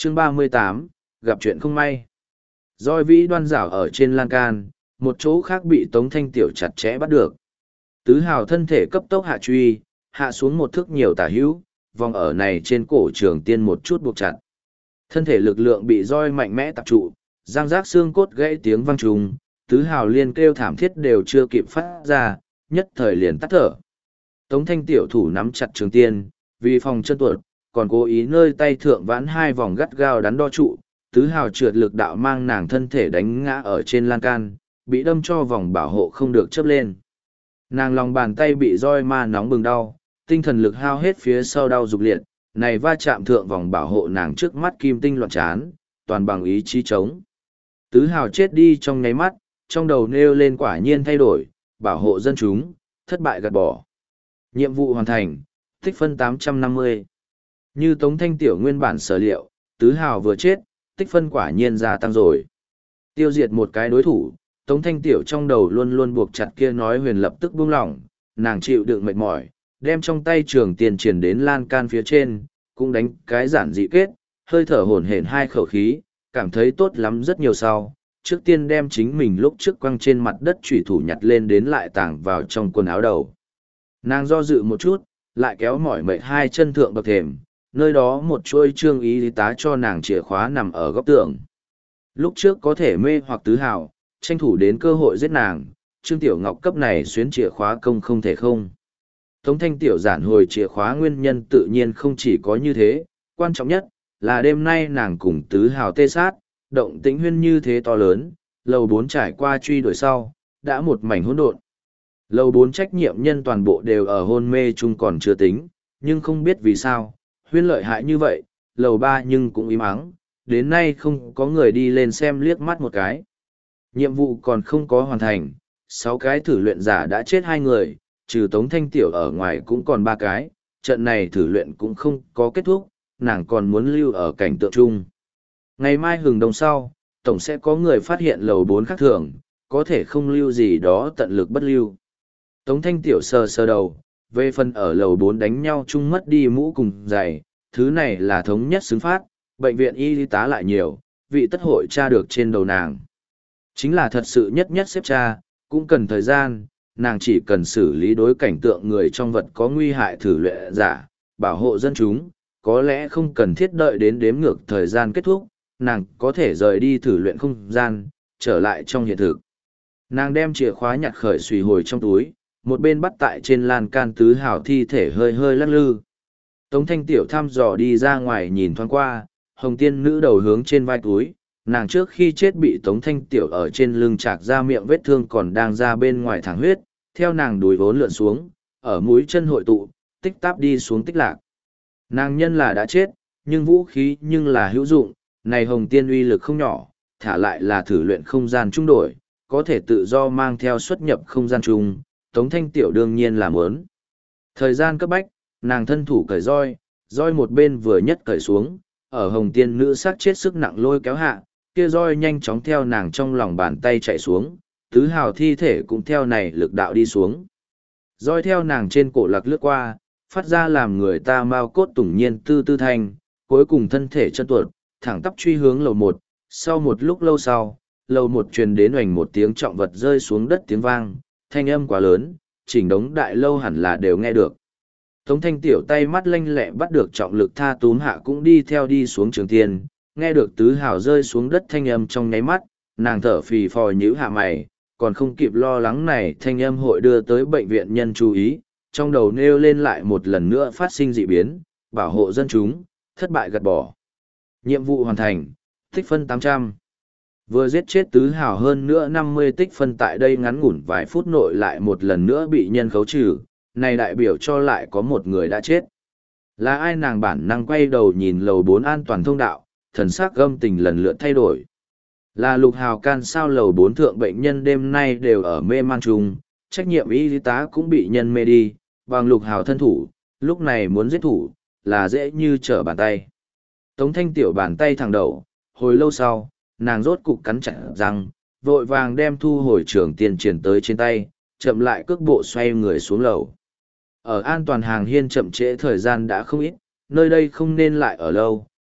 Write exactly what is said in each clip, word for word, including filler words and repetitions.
Chương ba mươi tám, gặp chuyện không may. Roi vĩ đoan rảo ở trên lan can, một chỗ khác bị Tống Thanh Tiểu chặt chẽ bắt được. Tứ hào thân thể cấp tốc hạ truy, hạ xuống một thước nhiều tả hữu, vòng ở này trên cổ trường tiên một chút buộc chặt. Thân thể lực lượng bị roi mạnh mẽ tập trụ, răng rác xương cốt gãy tiếng vang trùng, tứ hào liên kêu thảm thiết đều chưa kịp phát ra, nhất thời liền tắt thở. Tống Thanh Tiểu thủ nắm chặt trường tiên, vì phòng chân tuột, còn cố ý nơi tay thượng vãn hai vòng gắt gao đắn đo trụ, tứ hào trượt lực đạo mang nàng thân thể đánh ngã ở trên lan can, bị đâm cho vòng bảo hộ không được chớp lên. Nàng lòng bàn tay bị roi ma nóng bừng đau, tinh thần lực hao hết phía sau đau dục liệt, này va chạm thượng vòng bảo hộ nàng trước mắt kim tinh loạn chán, toàn bằng ý chí chống. Tứ hào chết đi trong nháy mắt, trong đầu nêu lên quả nhiên thay đổi, bảo hộ dân chúng, thất bại gạt bỏ. Nhiệm vụ hoàn thành, tích phân tám trăm năm mươi. Như Tống Thanh Tiểu nguyên bản sở liệu, tứ hào vừa chết, tích phân quả nhiên gia tăng rồi. Tiêu diệt một cái đối thủ, Tống Thanh Tiểu trong đầu luôn luôn buộc chặt kia nói huyền lập tức buông lỏng, nàng chịu đựng mệt mỏi, đem trong tay trường tiền triển đến lan can phía trên, cũng đánh cái giản dị kết, hơi thở hổn hển hai khẩu khí, cảm thấy tốt lắm rất nhiều sau. Trước tiên đem chính mình lúc trước quăng trên mặt đất chủy thủ nhặt lên đến lại tàng vào trong quần áo đầu. Nàng do dự một chút, lại kéo mỏi mệt hai chân thượng bậc thềm, nơi đó một chuôi trương ý tá cho nàng chìa khóa nằm ở góc tường. Lúc trước có thể mê hoặc tứ hào, tranh thủ đến cơ hội giết nàng, Trương Tiểu Ngọc cấp này xuyến chìa khóa công không thể không. Tống Thanh Tiểu giản hồi chìa khóa nguyên nhân tự nhiên không chỉ có như thế, quan trọng nhất là đêm nay nàng cùng tứ hào tê sát, động tĩnh huyên như thế to lớn, lầu bốn trải qua truy đuổi sau, đã một mảnh hỗn độn. Lầu bốn trách nhiệm nhân toàn bộ đều ở hôn mê chung còn chưa tính, nhưng không biết vì sao, huyên lợi hại như vậy, lầu ba nhưng cũng im ắng, đến nay không có người đi lên xem liếc mắt một cái. Nhiệm vụ còn không có hoàn thành, sáu cái thử luyện giả đã chết hai người, trừ Tống Thanh Tiểu ở ngoài cũng còn ba cái, trận này thử luyện cũng không có kết thúc, nàng còn muốn lưu ở cảnh tượng chung. Ngày mai hừng đông sau, tổng sẽ có người phát hiện lầu bốn khác thường, có thể không lưu gì đó tận lực bất lưu. Tống Thanh Tiểu sờ sờ đầu, về phần ở lầu bốn đánh nhau chung mất đi mũ cùng giày, thứ này là thống nhất xứng phát, bệnh viện y tá lại nhiều, vị tất hội tra được trên đầu nàng. Chính là thật sự nhất nhất xếp tra, cũng cần thời gian, nàng chỉ cần xử lý đối cảnh tượng người trong vật có nguy hại thử luyện giả, bảo hộ dân chúng, có lẽ không cần thiết đợi đến đếm ngược thời gian kết thúc, nàng có thể rời đi thử luyện không gian, trở lại trong hiện thực. Nàng đem chìa khóa nhặt khởi xùy hồi trong túi, một bên bắt tại trên lan can tứ hào thi thể hơi hơi lắc lư. Tống Thanh Tiểu thăm dò đi ra ngoài nhìn thoáng qua, hồng tiên nữ đầu hướng trên vai túi, nàng trước khi chết bị Tống Thanh Tiểu ở trên lưng chạc ra miệng vết thương còn đang ra bên ngoài thẳng huyết, theo nàng đùi vốn lượn xuống, ở mũi chân hội tụ, tích táp đi xuống tích lạc. Nàng nhân là đã chết, nhưng vũ khí nhưng là hữu dụng, này hồng tiên uy lực không nhỏ, thả lại là thử luyện không gian trung đổi, có thể tự do mang theo xuất nhập không gian chung, Tống Thanh Tiểu đương nhiên là muốn. Thời gian cấp bách, nàng thân thủ cởi roi, roi một bên vừa nhất cởi xuống, ở hồng tiên nữ sát chết sức nặng lôi kéo hạ, kia roi nhanh chóng theo nàng trong lòng bàn tay chạy xuống, tứ hào thi thể cũng theo này lực đạo đi xuống. Roi theo nàng trên cổ lạc lướt qua, phát ra làm người ta mau cốt tủng nhiên tư tư thanh, cuối cùng thân thể chân tuột, thẳng tắp truy hướng lầu một, sau một lúc lâu sau, lầu một truyền đến oành một tiếng trọng vật rơi xuống đất tiếng vang, thanh âm quá lớn, chỉnh đống đại lâu hẳn là đều nghe được. Tống Thanh Tiểu tay mắt lanh lẹ bắt được trọng lực tha túm hạ cũng đi theo đi xuống trường tiền, nghe được tứ hào rơi xuống đất thanh âm trong nháy mắt, nàng thở phì phò nhíu hạ mày, còn không kịp lo lắng này thanh âm hội đưa tới bệnh viện nhân chú ý, trong đầu nêu lên lại một lần nữa phát sinh dị biến, bảo hộ dân chúng, thất bại gạt bỏ. Nhiệm vụ hoàn thành, tích phân tám trăm. Vừa giết chết tứ hào hơn nữa năm mươi tích phân tại đây ngắn ngủn vài phút nội lại một lần nữa bị nhân khấu trừ, này đại biểu cho lại có một người đã chết. Là ai? Nàng bản năng quay đầu nhìn lầu bốn an toàn thông đạo, thần sắc gâm tình lần lượt thay đổi. Là Lục Hào can sao lầu bốn thượng bệnh nhân đêm nay đều ở mê man trùng, trách nhiệm y tá cũng bị nhân mê đi, bằng Lục Hào thân thủ, lúc này muốn giết thủ, là dễ như trở bàn tay. Tống Thanh Tiểu bàn tay thẳng đầu, hồi lâu sau, nàng rốt cục cắn chặt răng, vội vàng đem thu hồi trường tiền triển tới trên tay, chậm lại cước bộ xoay người xuống lầu. Ở an toàn hàng hiên chậm trễ thời gian đã không ít, nơi đây không nên lại ở lâu,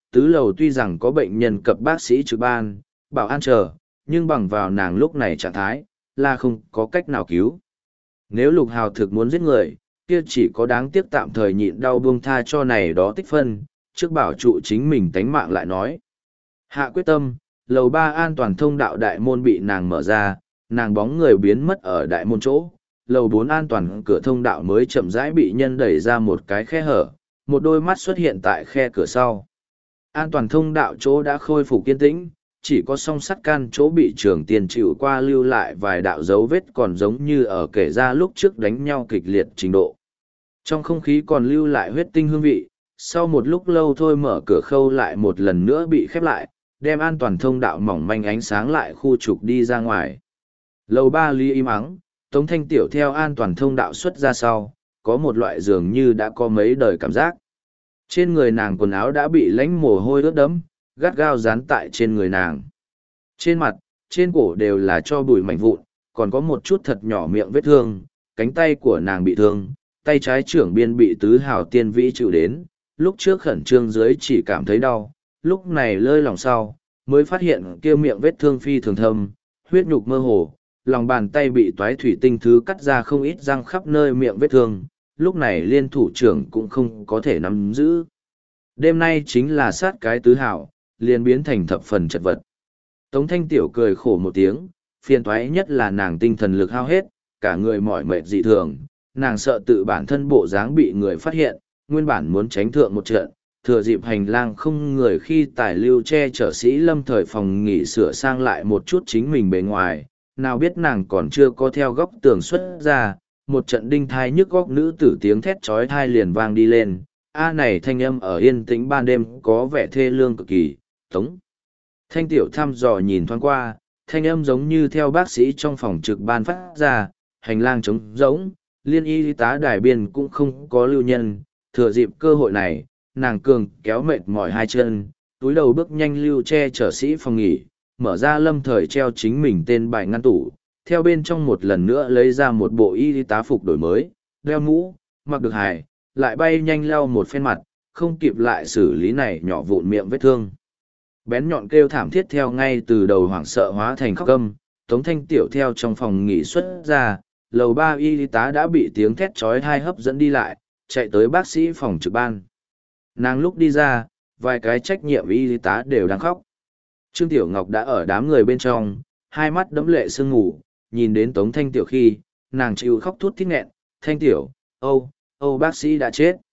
tứ lầu tuy rằng có bệnh nhân cập bác sĩ trực ban, bảo an chờ, nhưng bằng vào nàng lúc này trạng thái, là không có cách nào cứu. Nếu Lục Hào thực muốn giết người, kia chỉ có đáng tiếc tạm thời nhịn đau buông tha cho này đó tích phân, trước bảo trụ chính mình tánh mạng lại nói. Hạ quyết tâm, lầu ba an toàn thông đạo đại môn bị nàng mở ra, nàng bóng người biến mất ở đại môn chỗ, lầu bốn an toàn cửa thông đạo mới chậm rãi bị nhân đẩy ra một cái khe hở, một đôi mắt xuất hiện tại khe cửa sau. An toàn thông đạo chỗ đã khôi phục kiên tĩnh, chỉ có song sắt can chỗ bị trường tiền chịu qua lưu lại vài đạo dấu vết còn giống như ở kể ra lúc trước đánh nhau kịch liệt trình độ. Trong không khí còn lưu lại huyết tinh hương vị, sau một lúc lâu thôi mở cửa khâu lại một lần nữa bị khép lại, đem an toàn thông đạo mỏng manh ánh sáng lại khu trục đi ra ngoài. Lầu ba ly im ắng, Tống Thanh Tiểu theo an toàn thông đạo xuất ra sau, có một loại dường như đã có mấy đời cảm giác. Trên người nàng quần áo đã bị lánh mồ hôi ướt đẫm, gắt gao dán tại trên người nàng. Trên mặt, trên cổ đều là cho bụi mảnh vụn, còn có một chút thật nhỏ miệng vết thương, cánh tay của nàng bị thương, tay trái trưởng biên bị tứ hào tiên vĩ chịu đến, lúc trước khẩn trương dưới chỉ cảm thấy đau, lúc này lơi lòng sau, mới phát hiện kia miệng vết thương phi thường thâm, huyết nhục mơ hồ, lòng bàn tay bị toái thủy tinh thứ cắt ra không ít răng khắp nơi miệng vết thương, lúc này liên thủ trưởng cũng không có thể nắm giữ. Đêm nay chính là sát cái tứ hảo, liền biến thành thập phần chật vật. Tống Thanh Tiểu cười khổ một tiếng, phiền toái nhất là nàng tinh thần lực hao hết, cả người mỏi mệt dị thường, nàng sợ tự bản thân bộ dáng bị người phát hiện, nguyên bản muốn tránh thượng một trận, thừa dịp hành lang không người khi tài lưu che chở sĩ lâm thời phòng nghỉ sửa sang lại một chút chính mình bề ngoài, nào biết nàng còn chưa có theo góc tường xuất ra, một trận đinh thai nhức góc nữ tử tiếng thét trói thai liền vang đi lên, a này thanh âm ở yên tĩnh ban đêm có vẻ thê lương cực kỳ, Tống. Thanh Tiểu thăm dò nhìn thoáng qua, thanh âm giống như theo bác sĩ trong phòng trực ban phát ra, hành lang trống rỗng, liên y tá đài biên cũng không có lưu nhân, thừa dịp cơ hội này, nàng cường kéo mệt mỏi hai chân, túi đầu bước nhanh lưu che chở sĩ phòng nghỉ, mở ra lâm thời treo chính mình tên bài ngăn tủ, theo bên trong một lần nữa lấy ra một bộ y tá phục đổi mới, đeo mũ, mặc được hài, lại bay nhanh leo một phen mặt, không kịp lại xử lý này nhỏ vụn miệng vết thương. Bén nhọn kêu thảm thiết theo ngay từ đầu hoảng sợ hóa thành khóc câm, Tống Thanh Tiểu theo trong phòng nghỉ xuất ra, lầu ba y tá đã bị tiếng thét chói tai hấp dẫn đi lại, chạy tới bác sĩ phòng trực ban. Nàng lúc đi ra, vài cái trách nhiệm y tá đều đang khóc. Trương Tiểu Ngọc đã ở đám người bên trong, hai mắt đẫm lệ sương ngủ, nhìn đến Tống Thanh Tiểu khi, nàng chịu khóc thút thít nghẹn, Thanh Tiểu, Âu, Âu bác sĩ đã chết.